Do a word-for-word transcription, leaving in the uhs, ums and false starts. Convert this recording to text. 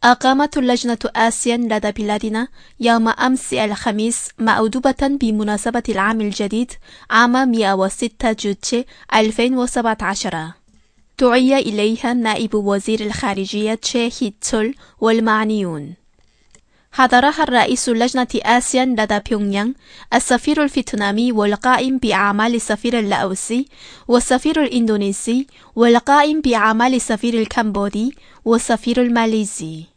أقامت اللجنة آسيا لدى بلادنا يوم أمس الخميس مأدوبة بمناسبة العام الجديد عام مئة وستة جوتشي ألفين وسبعة عشر. دعي إليها نائب وزير الخارجية تشي هي تسول والمعنيون. حضرها الرئيس لجنة آسيا لدى بيونغيانغ السفير الفيتنامي والقائم بأعمال السفير اللاوسي والسفير الإندونيسي والقائم بأعمال السفير الكمبودي والسفير الماليزي.